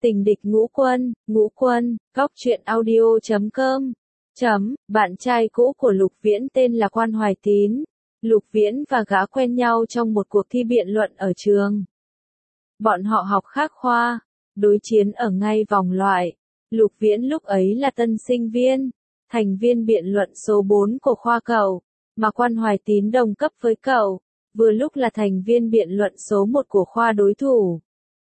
Tình địch ngũ quân, góc truyện audio.com. Bạn trai cũ của Lục Viễn tên là Quan Hoài Tín. Lục Viễn và gã quen nhau trong một cuộc thi biện luận ở trường. Bọn họ học khác khoa, đối chiến ở ngay vòng loại. Lục Viễn lúc ấy là tân sinh viên, thành viên biện luận số 4 của khoa cậu, mà Quan Hoài Tín đồng cấp với cậu, vừa lúc là thành viên biện luận số 1 của khoa đối thủ.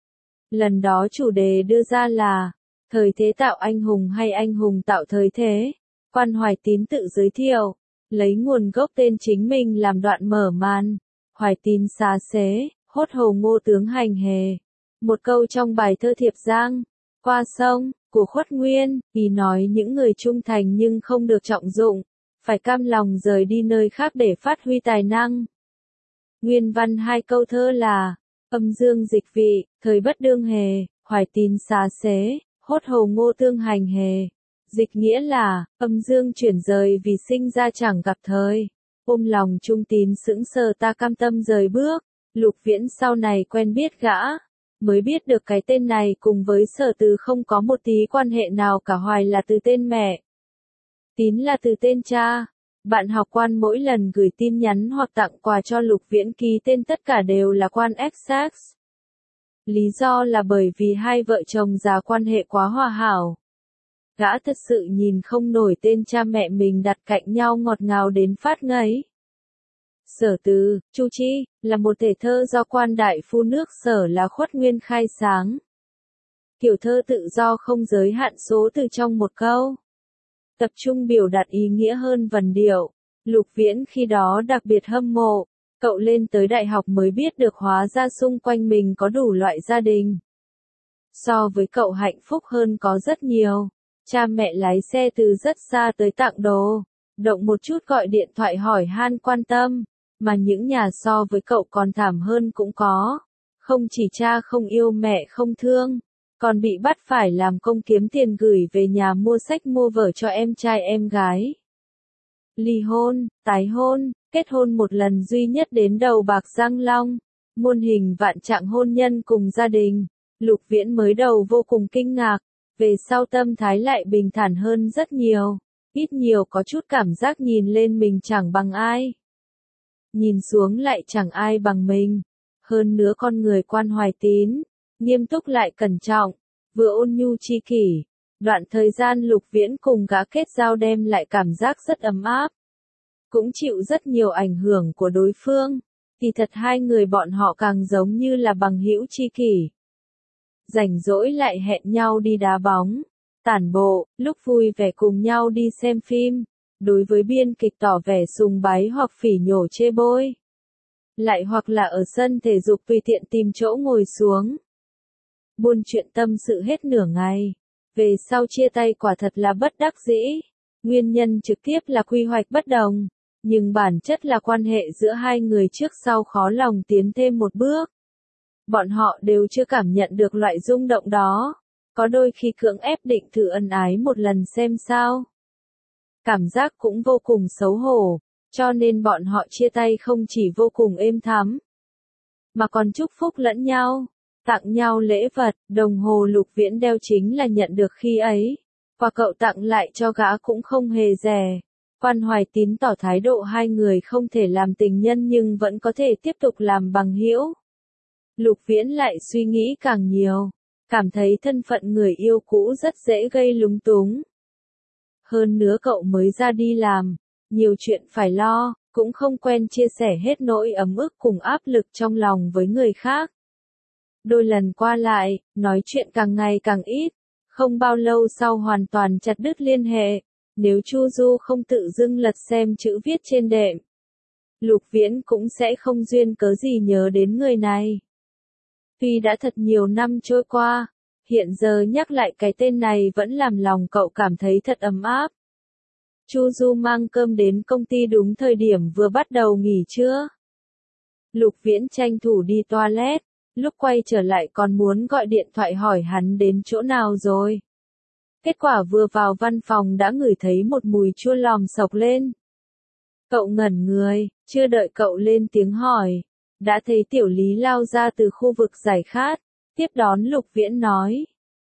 Lần đó chủ đề đưa ra là, thời thế tạo anh hùng hay anh hùng tạo thời thế. Quan Hoài Tín tự giới thiệu, lấy nguồn gốc tên chính mình làm đoạn mở màn. Hoài Tín xá xế, hốt hồ ngô tướng hành hề. Một câu trong bài thơ Thiệp Giang, qua sông, của Khuất Nguyên, ý nói những người trung thành nhưng không được trọng dụng, phải cam lòng rời đi nơi khác để phát huy tài năng. Nguyên văn hai câu thơ là, âm dương dịch vị, thời bất đương hề, Hoài Tín xá xế, hốt hồ ngô tương hành hề. Dịch nghĩa là, âm dương chuyển rời vì sinh ra chẳng gặp thời. Ôm lòng trung tín sững sờ ta cam tâm rời bước. Lục Viễn sau này quen biết gã, mới biết được cái tên này cùng với Sở Từ không có một tí quan hệ nào cả. Hoài là từ tên mẹ, Tín là từ tên cha. Bạn học Quan mỗi lần gửi tin nhắn hoặc tặng quà cho Lục Viễn ký tên tất cả đều là Quan XX. Lý do là bởi vì hai vợ chồng già quan hệ quá hòa hảo. Gã thật sự nhìn không nổi tên cha mẹ mình đặt cạnh nhau ngọt ngào đến phát ngấy. Sở Từ, Chu Chi, là một thể thơ do Quan đại phu nước Sở là Khuất Nguyên khai sáng. Kiểu thơ tự do không giới hạn số từ trong một câu. Tập trung biểu đạt ý nghĩa hơn vần điệu. Lục Viễn khi đó đặc biệt hâm mộ. Cậu lên tới đại học mới biết được hóa ra xung quanh mình có đủ loại gia đình. So với cậu hạnh phúc hơn có rất nhiều. Cha mẹ lái xe từ rất xa tới tặng đồ. Động một chút gọi điện thoại hỏi han quan tâm. Mà những nhà so với cậu còn thảm hơn cũng có. Không chỉ cha không yêu mẹ không thương, còn bị bắt phải làm công kiếm tiền gửi về nhà mua sách mua vở cho em trai em gái. Ly hôn, tái hôn, kết hôn một lần duy nhất đến đầu bạc răng long. Muôn hình vạn trạng hôn nhân cùng gia đình. Lục Viễn mới đầu vô cùng kinh ngạc. Về sau tâm thái lại bình thản hơn rất nhiều. Ít nhiều có chút cảm giác nhìn lên mình chẳng bằng ai. Nhìn xuống lại chẳng ai bằng mình. Hơn nữa con người Quan Hoài Tín, nghiêm túc lại cẩn trọng, vừa ôn nhu chi kỷ. Đoạn thời gian Lục Viễn cùng gã kết giao đem lại cảm giác rất ấm áp. Cũng chịu rất nhiều ảnh hưởng của đối phương. Kỳ thật hai người bọn họ càng giống như là bằng hữu chi kỷ. Rảnh rỗi lại hẹn nhau đi đá bóng, tản bộ, lúc vui vẻ cùng nhau đi xem phim. Đối với biên kịch tỏ vẻ sùng bái hoặc phỉ nhổ chê bôi. Lại hoặc là ở sân thể dục tùy tiện tìm chỗ ngồi xuống. Buôn chuyện tâm sự hết nửa ngày. Về sau chia tay quả thật là bất đắc dĩ. Nguyên nhân trực tiếp là quy hoạch bất đồng. Nhưng bản chất là quan hệ giữa hai người trước sau khó lòng tiến thêm một bước. Bọn họ đều chưa cảm nhận được loại rung động đó. Có đôi khi cưỡng ép định thử ân ái một lần xem sao. Cảm giác cũng vô cùng xấu hổ, cho nên bọn họ chia tay không chỉ vô cùng êm thắm, mà còn chúc phúc lẫn nhau, tặng nhau lễ vật. Đồng hồ Lục Viễn đeo chính là nhận được khi ấy, và cậu tặng lại cho gã cũng không hề rẻ. Quan Hoài Tín tỏ thái độ hai người không thể làm tình nhân nhưng vẫn có thể tiếp tục làm bằng hữu. Lục Viễn lại suy nghĩ càng nhiều, cảm thấy thân phận người yêu cũ rất dễ gây lúng túng. Hơn nữa cậu mới ra đi làm, nhiều chuyện phải lo, cũng không quen chia sẻ hết nỗi ấm ức cùng áp lực trong lòng với người khác. Đôi lần qua lại, nói chuyện càng ngày càng ít, không bao lâu sau hoàn toàn chặt đứt liên hệ. Nếu Chu Du không tự dưng lật xem chữ viết trên đệm, Lục Viễn cũng sẽ không duyên cớ gì nhớ đến người này. Tuy đã thật nhiều năm trôi qua, hiện giờ nhắc lại cái tên này vẫn làm lòng cậu cảm thấy thật ấm áp. Chu Du mang cơm đến công ty đúng thời điểm vừa bắt đầu nghỉ trưa. Lục Viễn tranh thủ đi toilet, lúc quay trở lại còn muốn gọi điện thoại hỏi hắn đến chỗ nào rồi. Kết quả vừa vào văn phòng đã ngửi thấy một mùi chua lòm sộc lên. Cậu ngẩn người, chưa đợi cậu lên tiếng hỏi, đã thấy Tiểu Lý lao ra từ khu vực giải khát, tiếp đón Lục Viễn nói.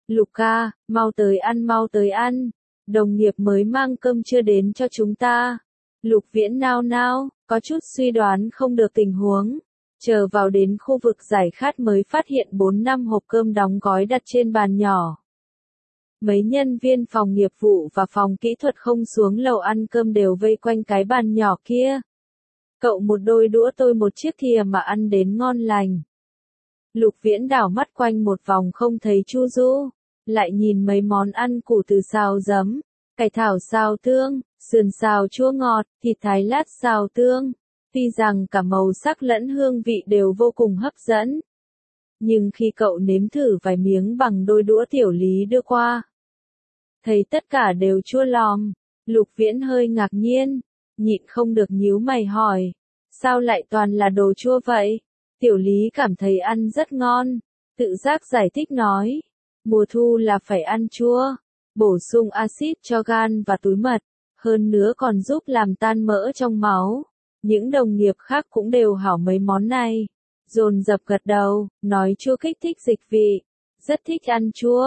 Lục ca, mau tới ăn. Đồng nghiệp mới mang cơm chưa đến cho chúng ta. Lục Viễn nao nao, có chút suy đoán không được tình huống. Chờ vào đến khu vực giải khát mới phát hiện 4-5 hộp cơm đóng gói đặt trên bàn nhỏ. Mấy nhân viên phòng nghiệp vụ và phòng kỹ thuật không xuống lầu ăn cơm đều vây quanh cái bàn nhỏ kia. Cậu một đôi đũa tôi một chiếc thìa mà ăn đến ngon lành. Lục Viễn đảo mắt quanh một vòng không thấy Chu Du, lại nhìn mấy món ăn củ từ xào giấm, cải thảo xào tương, sườn xào chua ngọt, thịt thái lát xào tương. Tuy rằng cả màu sắc lẫn hương vị đều vô cùng hấp dẫn. Nhưng khi cậu nếm thử vài miếng bằng đôi đũa Tiểu Lý đưa qua, thấy tất cả đều chua lòm, Lục Viễn hơi ngạc nhiên, nhịn không được nhíu mày hỏi, sao lại toàn là đồ chua vậy? Tiểu Lý cảm thấy ăn rất ngon, tự giác giải thích nói, mùa thu là phải ăn chua, bổ sung axit cho gan và túi mật, hơn nữa còn giúp làm tan mỡ trong máu. Những đồng nghiệp khác cũng đều hảo mấy món này, dồn dập gật đầu, nói chua kích thích dịch vị, rất thích ăn chua.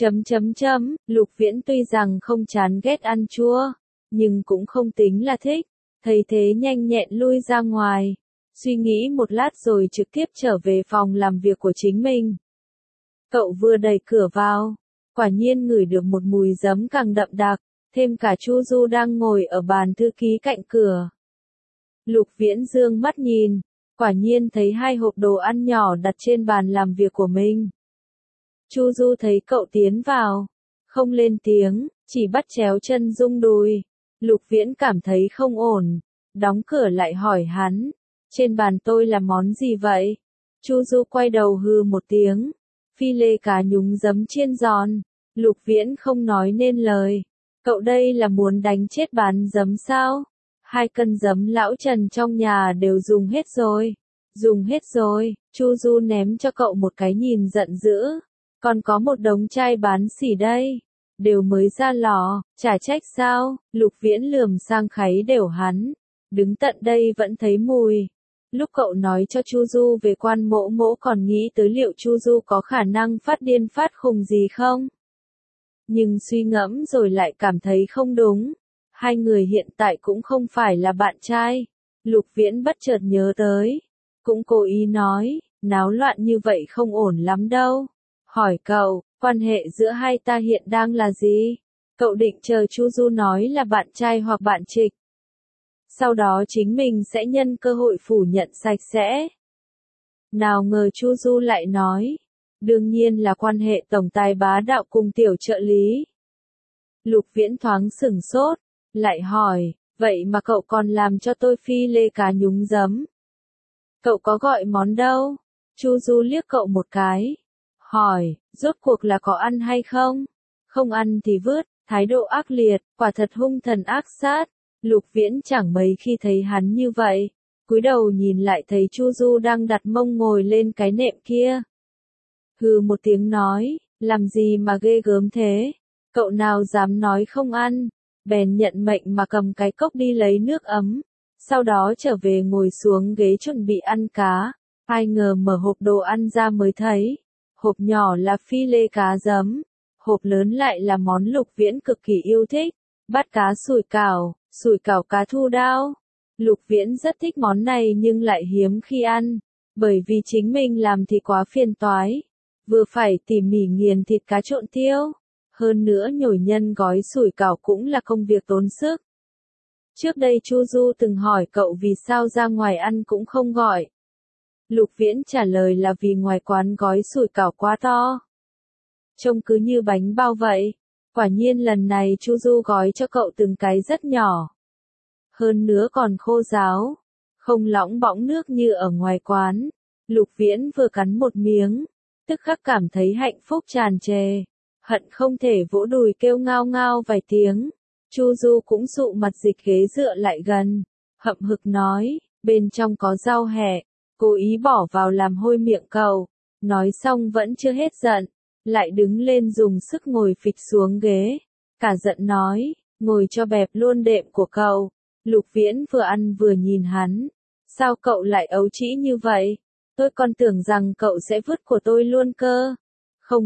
Lục Viễn tuy rằng không chán ghét ăn chua, nhưng cũng không tính là thích, thấy thế nhanh nhẹn lui ra ngoài, suy nghĩ một lát rồi trực tiếp trở về phòng làm việc của chính mình. Cậu vừa đẩy cửa vào, quả nhiên ngửi được một mùi giấm càng đậm đặc, thêm cả Chu Du đang ngồi ở bàn thư ký cạnh cửa. Lục Viễn dương mắt nhìn, quả nhiên thấy 2 hộp đồ ăn nhỏ đặt trên bàn làm việc của mình. Chu Du thấy cậu tiến vào, không lên tiếng, chỉ bắt chéo chân rung đùi. Lục Viễn cảm thấy không ổn, đóng cửa lại hỏi hắn, trên bàn tôi là món gì vậy? Chu Du quay đầu hừ một tiếng, phi lê cá nhúng giấm chiên giòn. Lục Viễn không nói nên lời, cậu đây là muốn đánh chết bán giấm sao? 2 cân giấm lão Trần trong nhà đều dùng hết rồi, Chu Du ném cho cậu một cái nhìn giận dữ, còn có một đống chai bán xỉ đây, đều mới ra lò, chả trách sao? Lục Viễn lườm sang kháy đều hắn, đứng tận đây vẫn thấy mùi. Lúc cậu nói cho Chu Du về Quan Mỗ Mỗ còn nghĩ tới liệu Chu Du có khả năng phát điên phát khùng gì không? Nhưng suy ngẫm rồi lại cảm thấy không đúng. 2 người hiện tại cũng không phải là bạn trai. Lục Viễn bất chợt nhớ tới, cũng cố ý nói, náo loạn như vậy không ổn lắm đâu. Hỏi cậu, quan hệ giữa hai ta hiện đang là gì? Cậu định chờ Chu Du nói là bạn trai hoặc bạn trịch, sau đó chính mình sẽ nhân cơ hội phủ nhận sạch sẽ. Nào ngờ Chu Du lại nói, đương nhiên là quan hệ tổng tài bá đạo cùng tiểu trợ lý. Lục Viễn thoáng sửng sốt, lại hỏi, vậy mà cậu còn làm cho tôi phi lê cá nhúng giấm. Cậu có gọi món đâu? Chu Du liếc cậu một cái, hỏi, rốt cuộc là có ăn hay không? Không ăn thì vứt, thái độ ác liệt, quả thật hung thần ác sát. Lục Viễn chẳng mấy khi thấy hắn như vậy, cúi đầu nhìn lại thấy Chu Du đang đặt mông ngồi lên cái nệm kia. Hừ một tiếng nói, làm gì mà ghê gớm thế? Cậu nào dám nói không ăn? Bèn nhận mệnh mà cầm cái cốc đi lấy nước ấm, sau đó trở về ngồi xuống ghế chuẩn bị ăn cá. Ai ngờ mở hộp đồ ăn ra mới thấy, hộp nhỏ là phi lê cá giấm, hộp lớn lại là món Lục Viễn cực kỳ yêu thích, bát cá sủi cảo cá thu đao. Lục Viễn rất thích món này nhưng lại hiếm khi ăn, bởi vì chính mình làm thì quá phiền toái, vừa phải tỉ mỉ nghiền thịt cá trộn tiêu, hơn nữa nhồi nhân gói sủi cảo cũng là công việc tốn sức. Trước đây Chu Du từng hỏi cậu vì sao ra ngoài ăn cũng không gọi. Lục Viễn trả lời là vì ngoài quán gói sủi cảo quá to, trông cứ như bánh bao vậy. Quả nhiên lần này Chu Du gói cho cậu từng cái rất nhỏ, hơn nữa còn khô ráo, không lỏng bõng nước như ở ngoài quán. Lục Viễn vừa cắn một miếng, tức khắc cảm thấy hạnh phúc tràn trề, hận không thể vỗ đùi kêu ngao ngao vài tiếng. Chu Du cũng dụ mặt dịch ghế dựa lại gần, hậm hực nói, bên trong có rau hẹ, cố ý bỏ vào làm hôi miệng cậu. Nói xong vẫn chưa hết giận, lại đứng lên dùng sức ngồi phịch xuống ghế, cả giận nói, ngồi cho bẹp luôn đệm của cậu. Lục Viễn vừa ăn vừa nhìn hắn, sao cậu lại ấu trĩ như vậy? Tôi còn tưởng rằng cậu sẽ vứt của tôi luôn cơ. Không vứt,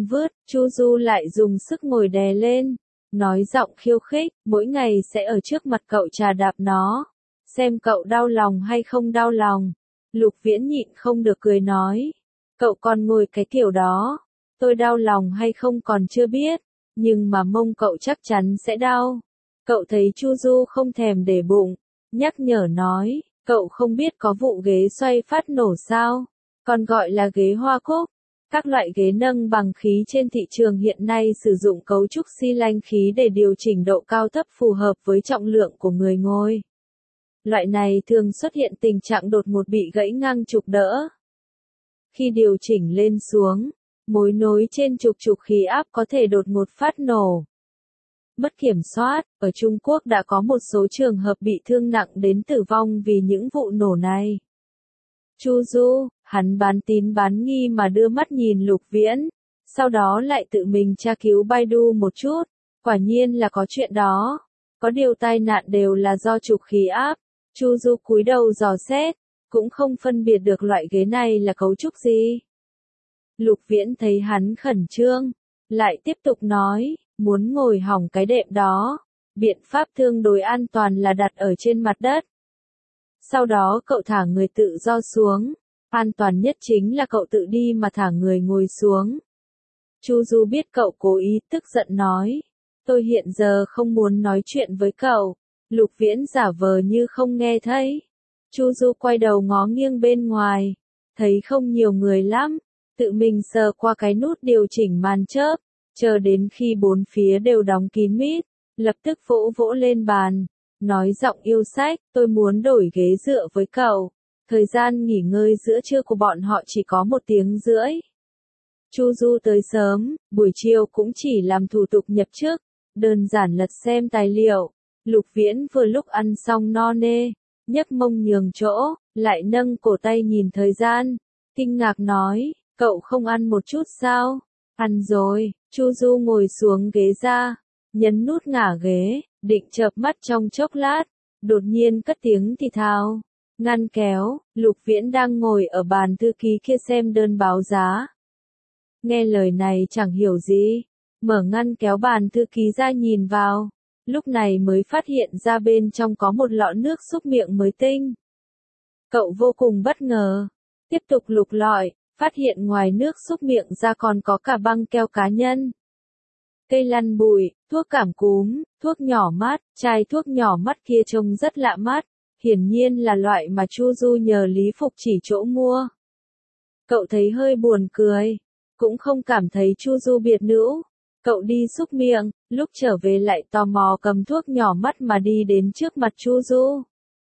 Chu Du lại dùng sức ngồi đè lên, nói giọng khiêu khích, mỗi ngày sẽ ở trước mặt cậu chà đạp nó, xem cậu đau lòng hay không đau lòng. Lục Viễn nhịn không được cười nói, cậu còn ngồi cái kiểu đó, tôi đau lòng hay không còn chưa biết, nhưng mà mông cậu chắc chắn sẽ đau. Cậu thấy Chu Du không thèm để bụng, nhắc nhở nói, cậu không biết có vụ ghế xoay phát nổ sao, còn gọi là ghế hoa cúc. Các loại ghế nâng bằng khí trên thị trường hiện nay sử dụng cấu trúc xi lanh khí để điều chỉnh độ cao thấp phù hợp với trọng lượng của người ngồi. Loại này thường xuất hiện tình trạng đột ngột bị gãy ngang trục đỡ. Khi điều chỉnh lên xuống, mối nối trên trục khí áp có thể đột ngột phát nổ. Mất kiểm soát, ở Trung Quốc đã có một số trường hợp bị thương nặng đến tử vong vì những vụ nổ này. Chu Du, hắn bán tín bán nghi mà đưa mắt nhìn Lục Viễn, sau đó lại tự mình tra cứu Baidu một chút, quả nhiên là có chuyện đó. Có điều tai nạn đều là do trục khí áp. Chu Du cúi đầu dò xét, cũng không phân biệt được loại ghế này là cấu trúc gì. Lục Viễn thấy hắn khẩn trương, lại tiếp tục nói, muốn ngồi hỏng cái đệm đó, biện pháp tương đối an toàn là đặt ở trên mặt đất. Sau đó cậu thả người tự do xuống, an toàn nhất chính là cậu tự đi mà thả người ngồi xuống. Chu Du biết cậu cố ý, tức giận nói, tôi hiện giờ không muốn nói chuyện với cậu. Lục Viễn giả vờ như không nghe thấy. Chu Du quay đầu ngó nghiêng bên ngoài, thấy không nhiều người lắm, tự mình sờ qua cái nút điều chỉnh màn chớp, chờ đến khi bốn phía đều đóng kín mít, lập tức vỗ vỗ lên bàn, nói giọng yêu sách, tôi muốn đổi ghế dựa với cậu. Thời gian nghỉ ngơi giữa trưa của bọn họ chỉ có 1 tiếng rưỡi. Chu Du tới sớm, buổi chiều cũng chỉ làm thủ tục nhập chức, đơn giản lật xem tài liệu. Lục Viễn vừa lúc ăn xong no nê, nhấc mông nhường chỗ, lại nâng cổ tay nhìn thời gian, kinh ngạc nói, cậu không ăn một chút sao? Ăn rồi. Chu Du ngồi xuống ghế ra, nhấn nút ngả ghế, định chợp mắt trong chốc lát, đột nhiên cất tiếng thì thào. Ngăn kéo, Lục Viễn đang ngồi ở bàn thư ký kia xem đơn báo giá. Nghe lời này chẳng hiểu gì, mở ngăn kéo bàn thư ký ra nhìn vào. Lúc này mới phát hiện ra bên trong có một lọ nước súc miệng mới tinh. Cậu vô cùng bất ngờ, tiếp tục lục lọi, phát hiện ngoài nước súc miệng ra còn có cả băng keo cá nhân, cây lăn bụi, thuốc cảm cúm, thuốc nhỏ mắt. Chai thuốc nhỏ mắt kia trông rất lạ mắt, hiển nhiên là loại mà Chu Du nhờ Lý Phục chỉ chỗ mua. Cậu thấy hơi buồn cười, cũng không cảm thấy Chu Du biệt nữ. Cậu đi xúc miệng, lúc trở về lại tò mò cầm thuốc nhỏ mắt mà đi đến trước mặt Chu Du.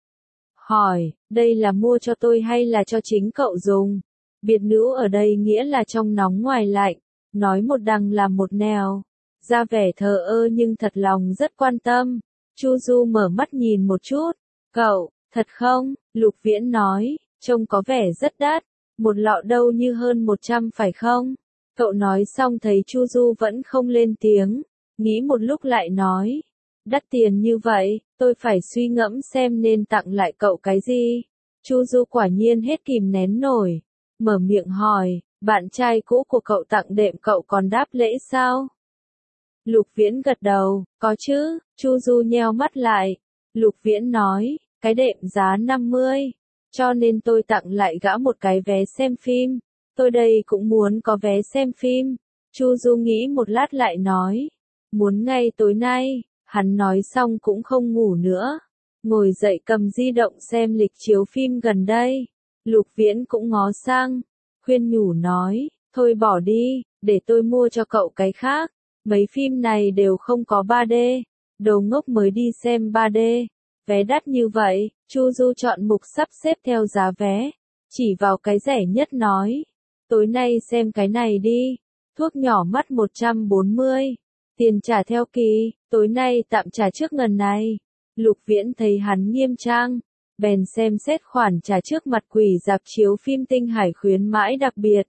Hỏi, đây là mua cho tôi hay là cho chính cậu dùng? Biệt nữ ở đây nghĩa là trong nóng ngoài lạnh, nói một đằng làm một nẻo, ra vẻ thờ ơ nhưng thật lòng rất quan tâm. Chu Du mở mắt nhìn một chút, cậu, thật không? Lục Viễn nói, trông có vẻ rất đắt, một lọ đâu như hơn 100 phải không? Cậu nói xong thấy Chu Du vẫn không lên tiếng, nghĩ một lúc lại nói, đắt tiền như vậy, tôi phải suy ngẫm xem nên tặng lại cậu cái gì. Chu Du quả nhiên hết kìm nén nổi, mở miệng hỏi, bạn trai cũ của cậu tặng đệm cậu còn đáp lễ sao? Lục Viễn gật đầu, có chứ. Chu Du nheo mắt lại. Lục Viễn nói, cái đệm giá 50, cho nên tôi tặng lại gã một cái vé xem phim. Tôi đây cũng muốn có vé xem phim. Chu Du nghĩ một lát lại nói, muốn ngay tối nay. Hắn nói xong cũng không ngủ nữa, ngồi dậy cầm di động xem lịch chiếu phim gần đây. Lục Viễn cũng ngó sang, khuyên nhủ nói, thôi bỏ đi, để tôi mua cho cậu cái khác. Mấy phim này đều không có 3D, đồ ngốc mới đi xem 3D. Vé đắt như vậy, Chu Du chọn mục sắp xếp theo giá vé, chỉ vào cái rẻ nhất nói, tối nay xem cái này đi, thuốc nhỏ mắt 140, tiền trả theo kỳ, tối nay tạm trả trước ngần này. Lục Viễn thấy hắn nghiêm trang, bèn xem xét khoản trả trước mặt quỷ rạp chiếu phim Tinh Hải khuyến mãi đặc biệt.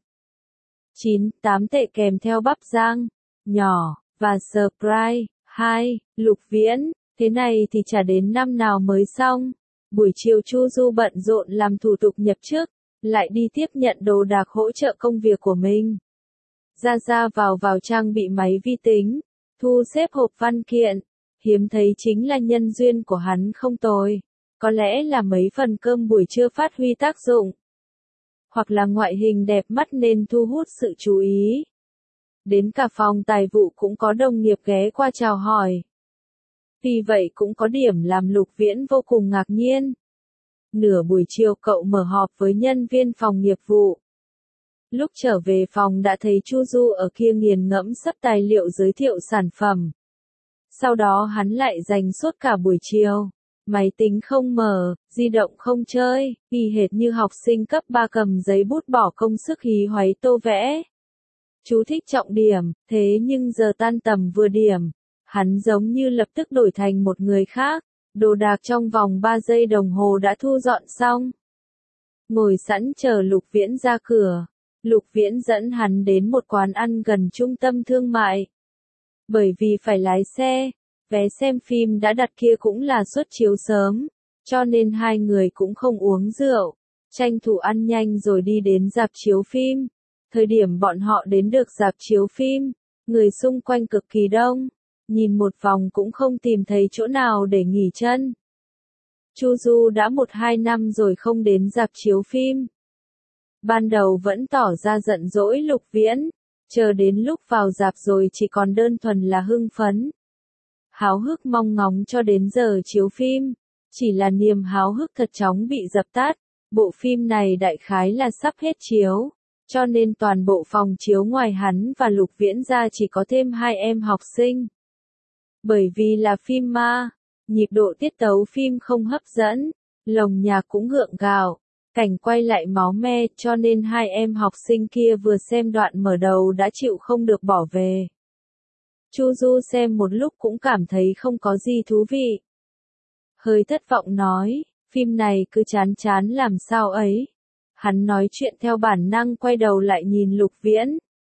98 tệ kèm theo bắp rang, nhỏ, và surprise. 2. Lục Viễn, thế này thì trả đến năm nào mới xong. Buổi chiều Chu Du bận rộn làm thủ tục nhập chức, lại đi tiếp nhận đồ đạc hỗ trợ công việc của mình. ra ra vào vào trang bị máy vi tính, thu xếp hộp văn kiện. Hiếm thấy chính là nhân duyên của hắn không tồi. Có lẽ là mấy phần cơm buổi trưa phát huy tác dụng. Hoặc là ngoại hình đẹp mắt nên thu hút sự chú ý. Đến cả phòng tài vụ cũng có đồng nghiệp ghé qua chào hỏi. Vì vậy cũng có điểm làm Lục Viễn vô cùng ngạc nhiên. Nửa buổi chiều cậu mở họp với nhân viên phòng nghiệp vụ. Lúc trở về phòng đã thấy Chu Du ở kia nghiền ngẫm sắp tài liệu giới thiệu sản phẩm. Sau đó hắn lại dành suốt cả buổi chiều. Máy tính không mở, di động không chơi, y hệt như học sinh cấp 3 cầm giấy bút bỏ công sức hí hoáy tô vẽ. Chú thích trọng điểm, thế nhưng giờ tan tầm vừa điểm, hắn giống như lập tức đổi thành một người khác, đồ đạc trong vòng 3 giây đồng hồ đã thu dọn xong. Ngồi sẵn chờ Lục Viễn ra cửa, Lục Viễn dẫn hắn đến một quán ăn gần trung tâm thương mại. Bởi vì phải lái xe, vé xem phim đã đặt kia cũng là suất chiếu sớm, cho nên hai người cũng không uống rượu, tranh thủ ăn nhanh rồi đi đến rạp chiếu phim. Thời điểm bọn họ đến được rạp chiếu phim, người xung quanh cực kỳ đông, nhìn một vòng cũng không tìm thấy chỗ nào để nghỉ chân. Chu Du đã 1-2 năm rồi không đến rạp chiếu phim. Ban đầu vẫn tỏ ra giận dỗi Lục Viễn, chờ đến lúc vào rạp rồi chỉ còn đơn thuần là hưng phấn. Háo hức mong ngóng cho đến giờ chiếu phim, chỉ là niềm háo hức thật chóng bị dập tắt, bộ phim này đại khái là sắp hết chiếu, cho nên toàn bộ phòng chiếu ngoài hắn và Lục Viễn ra chỉ có thêm 2 em học sinh. Bởi vì là phim ma, nhịp độ tiết tấu phim không hấp dẫn, lồng nhạc cũng gượng gạo, cảnh quay lại máu me cho nên 2 em học sinh kia vừa xem đoạn mở đầu đã chịu không được bỏ về. Chu Du xem một lúc cũng cảm thấy không có gì thú vị. Hơi thất vọng nói, phim này cứ chán chán làm sao ấy. Hắn nói chuyện theo bản năng quay đầu lại nhìn Lục Viễn.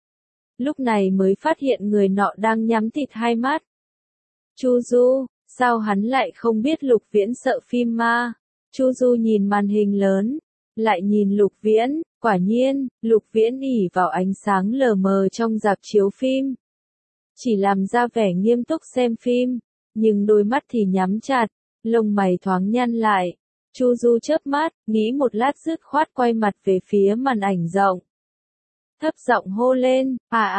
Lúc này mới phát hiện người nọ đang nhắm tịt hai mắt. Chu Du, sao hắn lại không biết Lục Viễn sợ phim ma? Chu Du nhìn màn hình lớn, lại nhìn Lục Viễn, quả nhiên, Lục Viễn ỉ vào ánh sáng lờ mờ trong rạp chiếu phim. Chỉ làm ra vẻ nghiêm túc xem phim, nhưng đôi mắt thì nhắm chặt, lông mày thoáng nhăn lại. Chu Du chớp mắt, nghĩ một lát dứt khoát quay mặt về phía màn ảnh rộng. Thấp giọng hô lên,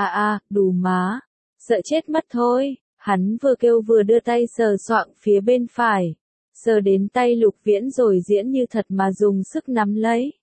đủ má, sợ chết mất thôi. Hắn vừa kêu vừa đưa tay sờ soạng phía bên phải, sờ đến tay Lục Viễn rồi diễn như thật mà dùng sức nắm lấy.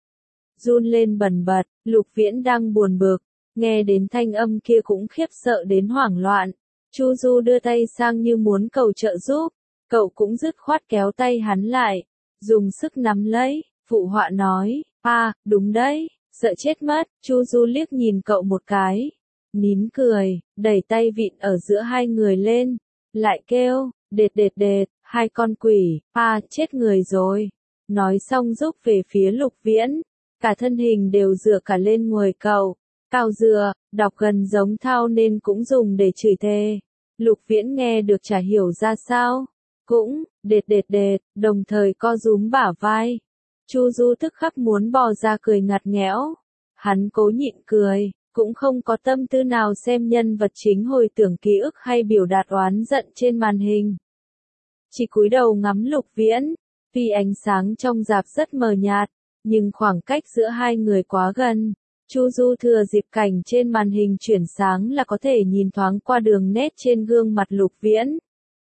Run lên bần bật, Lục Viễn đang buồn bực, nghe đến thanh âm kia cũng khiếp sợ đến hoảng loạn. Chu Du đưa tay sang như muốn cầu trợ giúp, cậu cũng dứt khoát kéo tay hắn lại, dùng sức nắm lấy, phụ họa nói, đúng đấy, sợ chết mất. Chu Du liếc nhìn cậu một cái, nín cười, đẩy tay vịn ở giữa hai người lên, lại kêu, đệt, hai con quỷ, chết người rồi. Nói xong rúc về phía Lục Viễn, cả thân hình đều dựa cả lên người cậu, cao dựa, đọc gần giống thao nên cũng dùng để chửi thề. Lục Viễn nghe được chả hiểu ra sao, cũng, đệt, đồng thời co rúm bả vai. Chu Du tức khắc muốn bò ra cười ngặt nghẽo, hắn cố nhịn cười. Cũng không có tâm tư nào xem nhân vật chính hồi tưởng ký ức hay biểu đạt oán giận trên màn hình. Chỉ cúi đầu ngắm Lục Viễn, vì ánh sáng trong rạp rất mờ nhạt, nhưng khoảng cách giữa hai người quá gần. Chu Du thừa dịp cảnh trên màn hình chuyển sáng là có thể nhìn thoáng qua đường nét trên gương mặt Lục Viễn.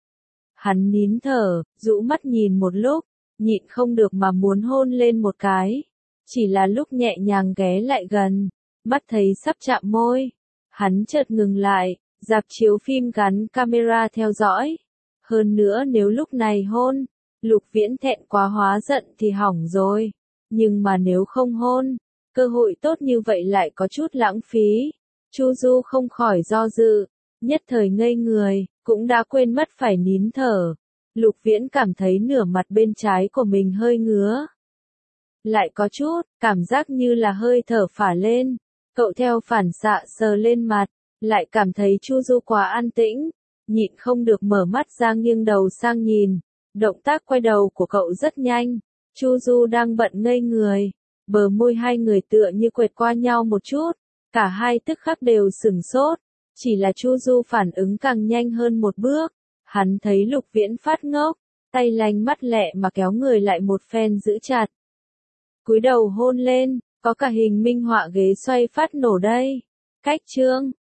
Hắn nín thở, rũ mắt nhìn một lúc, nhịn không được mà muốn hôn lên một cái. Chỉ là lúc nhẹ nhàng ghé lại gần, mắt thấy sắp chạm môi, hắn chợt ngừng lại, rạp chiếu phim gắn camera theo dõi. Hơn nữa nếu lúc này hôn, Lục Viễn thẹn quá hóa giận thì hỏng rồi. Nhưng mà nếu không hôn, cơ hội tốt như vậy lại có chút lãng phí. Chu Du không khỏi do dự, nhất thời ngây người, cũng đã quên mất phải nín thở. Lục Viễn cảm thấy nửa mặt bên trái của mình hơi ngứa. Lại có chút, cảm giác như là hơi thở phả lên. Cậu theo phản xạ sờ lên mặt, lại cảm thấy Chu Du quá an tĩnh, nhịn không được mở mắt ra nghiêng đầu sang nhìn. Động tác quay đầu của cậu rất nhanh, Chu Du đang bận ngây người, bờ môi hai người tựa như quệt qua nhau một chút, Cả hai tức khắc đều sửng sốt, chỉ là Chu Du phản ứng càng nhanh hơn một bước. Hắn thấy Lục Viễn phát ngốc, tay lanh mắt lẹ mà kéo người lại một phen giữ chặt. Cúi đầu hôn lên, có cả hình minh họa ghế xoay phát nổ đây. Cách chương